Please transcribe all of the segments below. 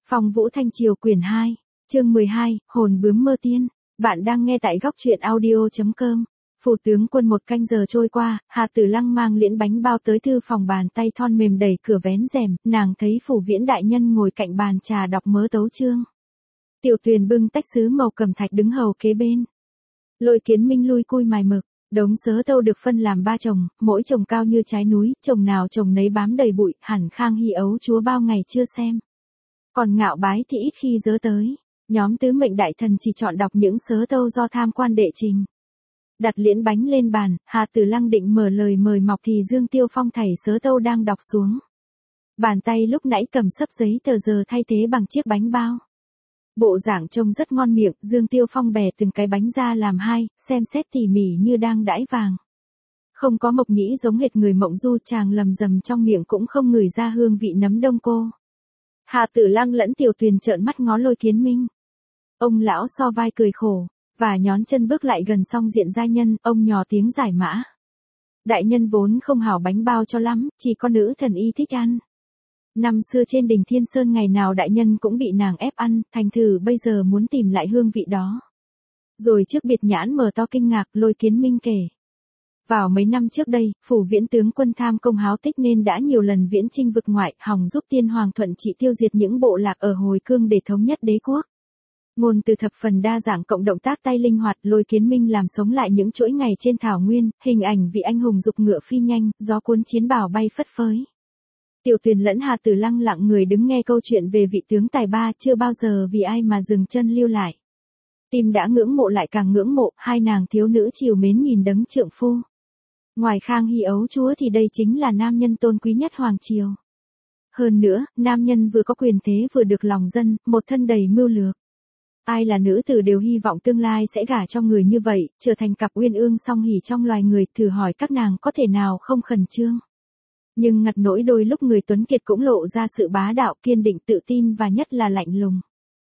Phong Vũ Thanh Triều quyển 2, chương 12, hồn bướm mơ tiên. Bạn đang nghe tại góc truyện audio.com. Phủ tướng quân một canh giờ trôi qua, Hà Tử Lăng mang liễn bánh bao tới thư phòng, bàn tay thon mềm đẩy cửa vén rèm, nàng thấy Phủ Viễn đại nhân ngồi cạnh bàn trà đọc mớ tấu chương. Tiểu Tuyền bưng tách sứ màu cẩm thạch đứng hầu kế bên. Lôi Kiến Minh lui cui mài mực, đống sớ tâu được phân làm 3 chồng, mỗi chồng cao như trái núi, chồng nào chồng nấy bám đầy bụi, hẳn Khang Hy ấu chúa bao ngày chưa xem. Còn Ngạo Bái thì ít khi dớ tới, nhóm tứ mệnh đại thần chỉ chọn đọc những sớ tâu do tham quan đệ trình. Đặt liễn bánh lên bàn, Hà Tử Lăng định mở lời mời mọc thì Dương Tiêu Phong thảy sớ tâu đang đọc xuống. Bàn tay lúc nãy cầm sấp giấy tờ giờ thay thế bằng chiếc bánh bao. Bộ dạng trông rất ngon miệng, Dương Tiêu Phong bè từng cái bánh ra làm hai, xem xét tỉ mỉ như đang đãi vàng. Không có mộc nhĩ giống hệt người mộng du, chàng lầm rầm trong miệng cũng không ngửi ra hương vị nấm đông cô. Hà Tử Lăng lẫn Tiểu Tuyền trợn mắt ngó Lôi Kiến Minh. Ông lão so vai cười khổ, và nhón chân bước lại gần song diện gia nhân, ông nhò tiếng giải mã. Đại nhân vốn không hảo bánh bao cho lắm, chỉ có nữ thần y thích ăn. Năm xưa trên đỉnh Thiên Sơn ngày nào đại nhân cũng bị nàng ép ăn, thành thử bây giờ muốn tìm lại hương vị đó. Rồi trước biệt nhãn mở to kinh ngạc, Lôi Kiến Minh kể. Vào mấy năm trước đây, Phủ Viễn tướng quân tham công háo tích nên đã nhiều lần viễn chinh vực ngoại, hòng giúp Tiên Hoàng thuận trị tiêu diệt những bộ lạc ở hồi cương để thống nhất đế quốc. Ngôn từ thập phần đa dạng cộng động tác tay linh hoạt, Lôi Kiến Minh làm sống lại những chuỗi ngày trên thảo nguyên, hình ảnh vị anh hùng dục ngựa phi nhanh, gió cuốn chiến bào bay phất phới. Tiểu Tuyền lẫn Hà Tử Lăng lặng người đứng nghe câu chuyện về vị tướng tài ba, chưa bao giờ vì ai mà dừng chân lưu lại. Tim đã ngưỡng mộ lại càng ngưỡng mộ, hai nàng thiếu nữ trìu mến nhìn đấng trượng phu. Ngoài Khang Hy ấu chúa thì đây chính là nam nhân tôn quý nhất hoàng triều. Hơn nữa, nam nhân vừa có quyền thế vừa được lòng dân, một thân đầy mưu lược. Ai là nữ tử đều hy vọng tương lai sẽ gả cho người như vậy, trở thành cặp uyên ương song hỷ trong loài người, thử hỏi các nàng có thể nào không khẩn trương. Nhưng ngặt nỗi đôi lúc người tuấn kiệt cũng lộ ra sự bá đạo, kiên định, tự tin và nhất là lạnh lùng.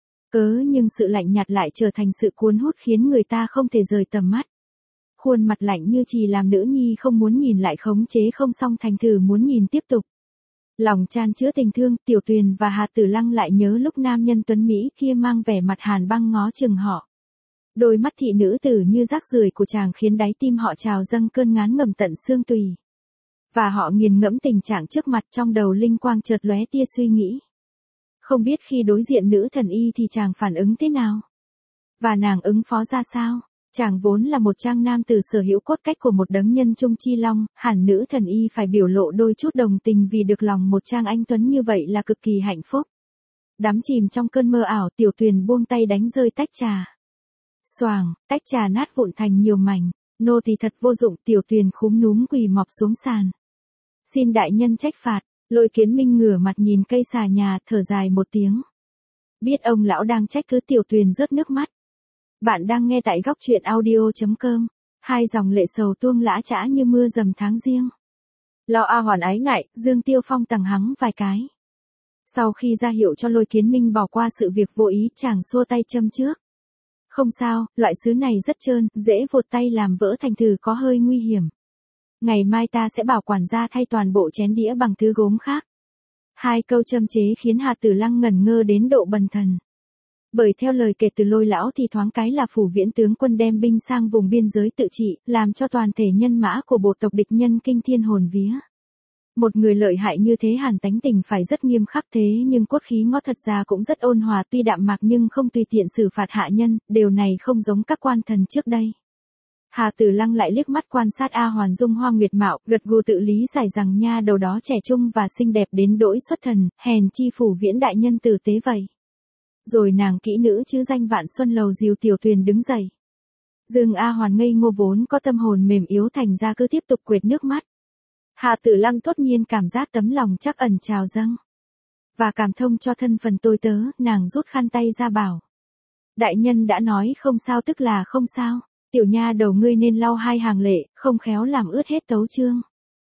Nhưng sự lạnh nhạt lại trở thành sự cuốn hút khiến người ta không thể rời tầm mắt. Khuôn mặt lạnh như chì làm nữ nhi không muốn nhìn lại, khống chế không xong thành thử muốn nhìn tiếp tục. Lòng chan chứa tình thương, Tiểu Tuyền và Hà Tử Lăng lại nhớ lúc nam nhân tuấn Mỹ kia mang vẻ mặt hàn băng ngó chừng họ. Đôi mắt thị nữ tử như rác rưởi của chàng khiến đáy tim họ trào dâng cơn ngán ngầm tận xương tùy. Và họ nghiền ngẫm tình trạng trước mặt, trong đầu linh quang chợt lóe tia suy nghĩ. Không biết khi đối diện nữ thần y thì chàng phản ứng thế nào? Và nàng ứng phó ra sao? Chàng vốn là một trang nam tử sở hữu cốt cách của một đấng nhân trung chi long, hẳn nữ thần y phải biểu lộ đôi chút đồng tình vì được lòng một trang anh tuấn như vậy là cực kỳ hạnh phúc. Đắm chìm trong cơn mơ ảo, Tiểu Tuyền buông tay đánh rơi tách trà. Xoàng, tách trà nát vụn thành nhiều mảnh. Nô thì thật vô dụng, Tiểu Tuyền khúm núm quỳ mọp xuống sàn. Xin đại nhân trách phạt. Lôi Kiến Minh ngửa mặt nhìn cây xà nhà, thở dài một tiếng. Biết ông lão đang trách cứ, Tiểu Tuyền rớt nước mắt. Bạn đang nghe tại góc truyện audio.com. Hai dòng lệ sầu tuông lã chã như mưa rầm tháng riêng. Lo A Hoàn ái ngại, Dương Tiêu Phong tằng hắng vài cái. Sau khi ra hiệu cho Lôi Kiến Minh bỏ qua sự việc vô ý, chàng xua tay châm trước. Không sao, loại sứ này rất trơn, dễ vột tay làm vỡ thành thử có hơi nguy hiểm. Ngày mai ta sẽ bảo quản gia thay toàn bộ chén đĩa bằng thứ gốm khác. Hai câu châm chế khiến Hà Tử Lăng ngẩn ngơ đến độ bần thần. Bởi theo lời kể từ Lôi lão thì thoáng cái là Phủ Viễn tướng quân đem binh sang vùng biên giới tự trị, làm cho toàn thể nhân mã của bộ tộc địch nhân kinh thiên hồn vía. Một người lợi hại như thế hẳn tánh tình phải rất nghiêm khắc, thế nhưng cốt khí ngó thật ra cũng rất ôn hòa, tuy đạm mạc nhưng không tùy tiện xử phạt hạ nhân, điều này không giống các quan thần trước đây. Hà Tử Lăng lại liếc mắt quan sát A Hoàn dung hoa nguyệt mạo, gật gù tự lý giải rằng nha đầu đó trẻ trung và xinh đẹp đến đỗi xuất thần, hèn chi Phủ Viễn đại nhân tử tế vậy. Rồi nàng kỹ nữ chứ danh Vạn Xuân Lầu dìu Tiểu Tuyền đứng dậy. Dương A Hoàn ngây ngô vốn có tâm hồn mềm yếu thành ra cứ tiếp tục quệt nước mắt. Hà Tử Lăng thốt nhiên cảm giác tấm lòng trắc ẩn trào dâng. Và cảm thông cho thân phần tôi tớ, nàng rút khăn tay ra bảo. Đại nhân đã nói không sao tức là không sao. Tiểu nha đầu ngươi nên lau hai hàng lệ, không khéo làm ướt hết tấu chương.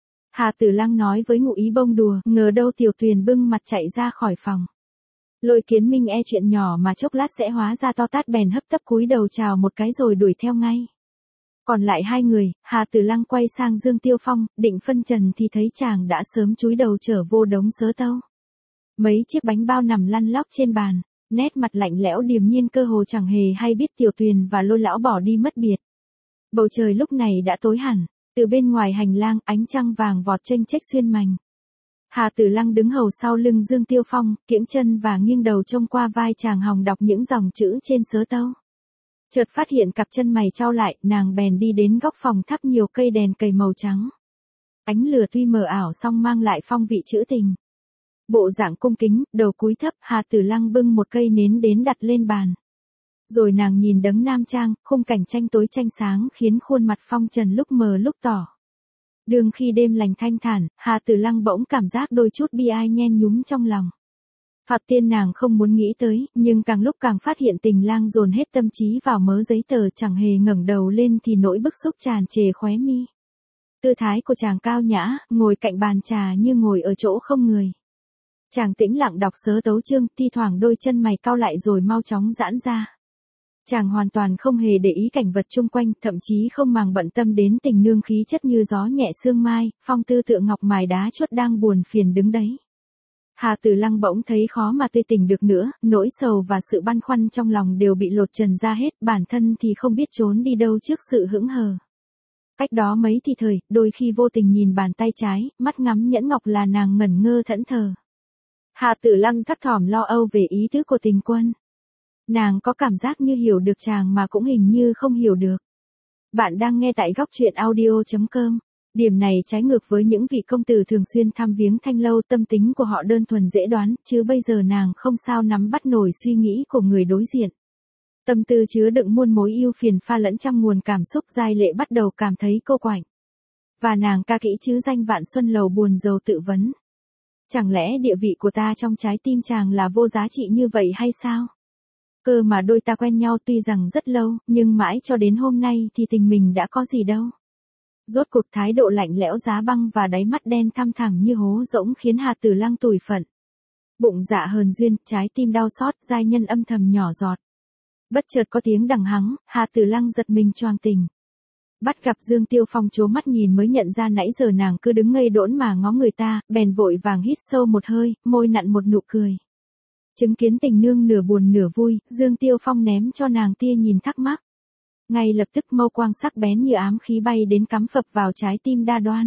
Hà Tử Lăng nói với ngụ ý bông đùa, ngờ đâu Tiểu Tuyền bưng mặt chạy ra khỏi phòng. Lôi Kiến Minh e chuyện nhỏ mà chốc lát sẽ hóa ra to tát, bèn hấp tấp cúi đầu chào một cái rồi đuổi theo ngay. Còn lại hai người, Hà Tử Lăng quay sang Dương Tiêu Phong, định phân trần thì thấy chàng đã sớm chúi đầu trở vô đống sớ tâu. Mấy chiếc bánh bao nằm lăn lóc trên bàn, nét mặt lạnh lẽo điềm nhiên cơ hồ chẳng hề hay biết Tiểu Tuyền và Lôi lão bỏ đi mất biệt. Bầu trời lúc này đã tối hẳn, từ bên ngoài hành lang ánh trăng vàng vọt chênh chếch xuyên mành. Hà Tử Lăng đứng hầu sau lưng Dương Tiêu Phong, kiễng chân và nghiêng đầu trông qua vai chàng hòng đọc những dòng chữ trên sớ tâu. Chợt phát hiện cặp chân mày chau lại, nàng bèn đi đến góc phòng thắp nhiều cây đèn cầy màu trắng. Ánh lửa tuy mờ ảo song mang lại phong vị trữ tình. Bộ dạng cung kính, đầu cúi thấp, Hà Tử Lăng bưng một cây nến đến đặt lên bàn. Rồi nàng nhìn đấng nam trang, khung cảnh tranh tối tranh sáng khiến khuôn mặt phong trần lúc mờ lúc tỏ. Đường khi đêm lành thanh thản, Hà Tử Lăng bỗng cảm giác đôi chút bi ai nhen nhúm trong lòng. Thoạt tiên nàng không muốn nghĩ tới, nhưng càng lúc càng phát hiện Tình Lang dồn hết tâm trí vào mớ giấy tờ, chẳng hề ngẩng đầu lên thì nỗi bức xúc tràn trề khóe mi. Tư thái của chàng cao nhã, ngồi cạnh bàn trà như ngồi ở chỗ không người. Chàng tĩnh lặng đọc sớ tấu chương, thi thoảng đôi chân mày cau lại rồi mau chóng giãn ra. Chàng hoàn toàn không hề để ý cảnh vật chung quanh, thậm chí không màng bận tâm đến Tình Nương khí chất như gió nhẹ sương mai, phong tư tựa ngọc mài đá chuốt đang buồn phiền đứng đấy. Hà Tử Lăng bỗng thấy khó mà tươi tỉnh được nữa, nỗi sầu và sự băn khoăn trong lòng đều bị lột trần ra hết, bản thân thì không biết trốn đi đâu trước sự hững hờ. Cách đó mấy thì thời, đôi khi vô tình nhìn bàn tay trái, mắt ngắm nhẫn ngọc là nàng ngẩn ngơ thẫn thờ. Hà Tử Lăng thấp thỏm lo âu về ý tứ của Tình Quân. Nàng có cảm giác như hiểu được chàng mà cũng hình như không hiểu được. Bạn đang nghe tại góc truyện audio.com. Điểm này trái ngược với những vị công tử thường xuyên thăm viếng Thanh Lâu, tâm tính của họ đơn thuần dễ đoán, chứ bây giờ nàng không sao nắm bắt nổi suy nghĩ của người đối diện. Tâm tư chứa đựng muôn mối ưu phiền pha lẫn trăm nguồn cảm xúc, giai lệ bắt đầu cảm thấy cô quạnh. Và nàng ca kỹ chứ danh Vạn Xuân Lầu buồn rầu tự vấn. Chẳng lẽ địa vị của ta trong trái tim chàng là vô giá trị như vậy hay sao? Cơ mà đôi ta quen nhau tuy rằng rất lâu, nhưng mãi cho đến hôm nay thì tình mình đã có gì đâu. Rốt cuộc thái độ lạnh lẽo giá băng và đáy mắt đen thăm thẳm như hố rỗng khiến Hà Tử Lăng tủi phận. Bụng dạ hờn duyên, trái tim đau xót, giai nhân âm thầm nhỏ giọt. Bất chợt có tiếng đằng hắng, Hà Tử Lăng giật mình choàng tỉnh. Bắt gặp Dương Tiêu Phong trố mắt nhìn mới nhận ra nãy giờ nàng cứ đứng ngây đỗn mà ngó người ta, bèn vội vàng hít sâu một hơi, môi nặn một nụ cười. Chứng kiến Tình Nương nửa buồn nửa vui, Dương Tiêu Phong ném cho nàng tia nhìn thắc mắc. Ngay lập tức mâu quang sắc bén như ám khí bay đến cắm phập vào trái tim đa đoan.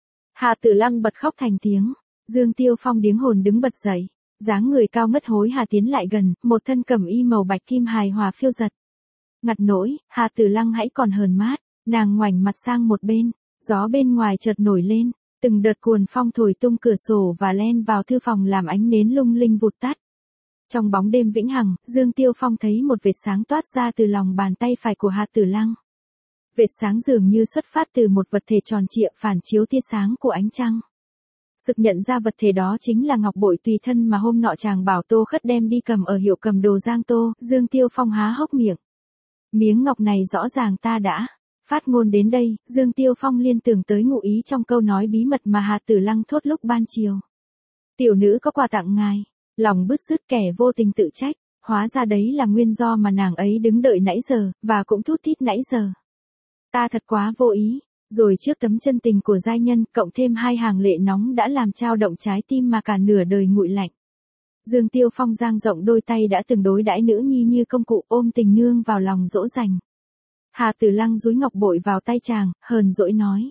Hà Tử Lăng bật khóc thành tiếng. Dương Tiêu Phong điếng hồn đứng bật dậy. Dáng người cao ngất hối hả tiến lại gần, một thân cẩm y màu bạch kim hài hòa phiêu giật. Ngặt nỗi, Hà Tử Lăng hãy còn hờn mát, nàng ngoảnh mặt sang một bên, gió bên ngoài chợt nổi lên, từng đợt cuồn phong thổi tung cửa sổ và len vào thư phòng làm ánh nến lung linh vụt tắt. Trong bóng đêm vĩnh hằng, Dương Tiêu Phong thấy một vệt sáng toát ra từ lòng bàn tay phải của Hà Tử Lăng. Vệt sáng dường như xuất phát từ một vật thể tròn trịa phản chiếu tia sáng của ánh trăng. Sực nhận ra vật thể đó chính là ngọc bội tùy thân mà hôm nọ chàng bảo Tô Khất đem đi cầm ở hiệu cầm đồ Giang Tô. Dương Tiêu Phong há hốc miệng. Miếng ngọc này rõ ràng ta đã. Phát ngôn đến đây, Dương Tiêu Phong liên tưởng tới ngụ ý trong câu nói bí mật mà Hà Tử Lăng thốt lúc ban chiều. Tiểu nữ có quà tặng ngài. Lòng bứt rứt kẻ vô tình tự trách, hóa ra đấy là nguyên do mà nàng ấy đứng đợi nãy giờ, và cũng thút thít nãy giờ. Ta thật quá vô ý, rồi trước tấm chân tình của giai nhân, cộng thêm hai hàng lệ nóng đã làm trao động trái tim mà cả nửa đời nguội lạnh. Dương Tiêu Phong dang rộng đôi tay đã từng đối đãi nữ nhi như công cụ, ôm Tình Nương vào lòng dỗ dành. Hà Tử Lăng dúi ngọc bội vào tay chàng, hờn dỗi nói.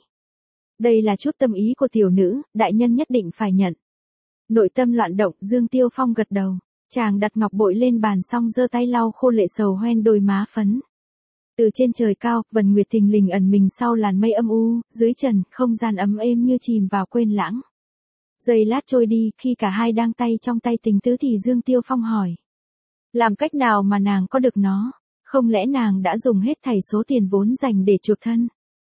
Đây là chút tâm ý của tiểu nữ, đại nhân nhất định phải nhận. Nội tâm loạn động, Dương Tiêu Phong gật đầu. Chàng đặt ngọc bội lên bàn xong giơ tay lau khô lệ sầu hoen đôi má phấn. Từ trên trời cao, vần nguyệt thình lình ẩn mình sau làn mây âm u, dưới trần, không gian ấm êm như chìm vào quên lãng. Giây lát trôi đi, khi cả hai đang tay trong tay Tình Tứ thì Dương Tiêu Phong hỏi. Làm cách nào mà nàng có được nó? Không lẽ nàng đã dùng hết thảy số tiền vốn dành để chuộc thân?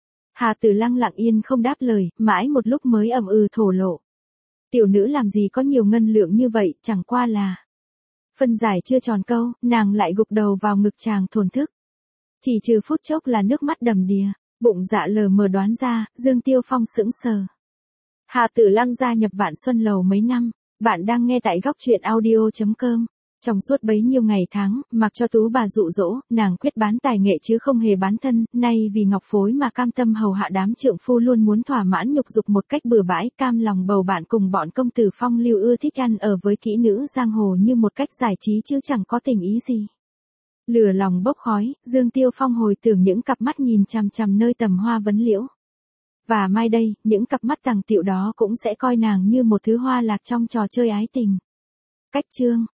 Hà Tử Lăng lặng yên không đáp lời, mãi một lúc mới ậm ừ thổ lộ. Tiểu nữ làm gì có nhiều ngân lượng như vậy, chẳng qua là. Phân giải chưa tròn câu, nàng lại gục đầu vào ngực chàng thổn thức. Chỉ trừ phút chốc là nước mắt đầm đìa, bụng dạ lờ mờ đoán ra, Dương Tiêu Phong sững sờ. Hà Tử Lăng gia nhập Vạn Xuân Lầu mấy năm, bạn đang nghe tại góc truyện audio.com. Trong suốt bấy nhiêu ngày tháng, mặc cho tú bà dụ dỗ, nàng quyết bán tài nghệ chứ không hề bán thân, nay vì ngọc phối mà cam tâm hầu hạ đám trượng phu luôn muốn thỏa mãn nhục dục một cách bừa bãi, cam lòng bầu bạn cùng bọn công tử phong lưu ưa thích ăn ở với kỹ nữ giang hồ như một cách giải trí chứ chẳng có tình ý gì. Lửa lòng bốc khói, Dương Tiêu Phong hồi tưởng những cặp mắt nhìn chằm chằm nơi tầm hoa vấn liễu. Và mai đây, những cặp mắt tàng tiệu đó cũng sẽ coi nàng như một thứ hoa lạc trong trò chơi ái tình. Cách chương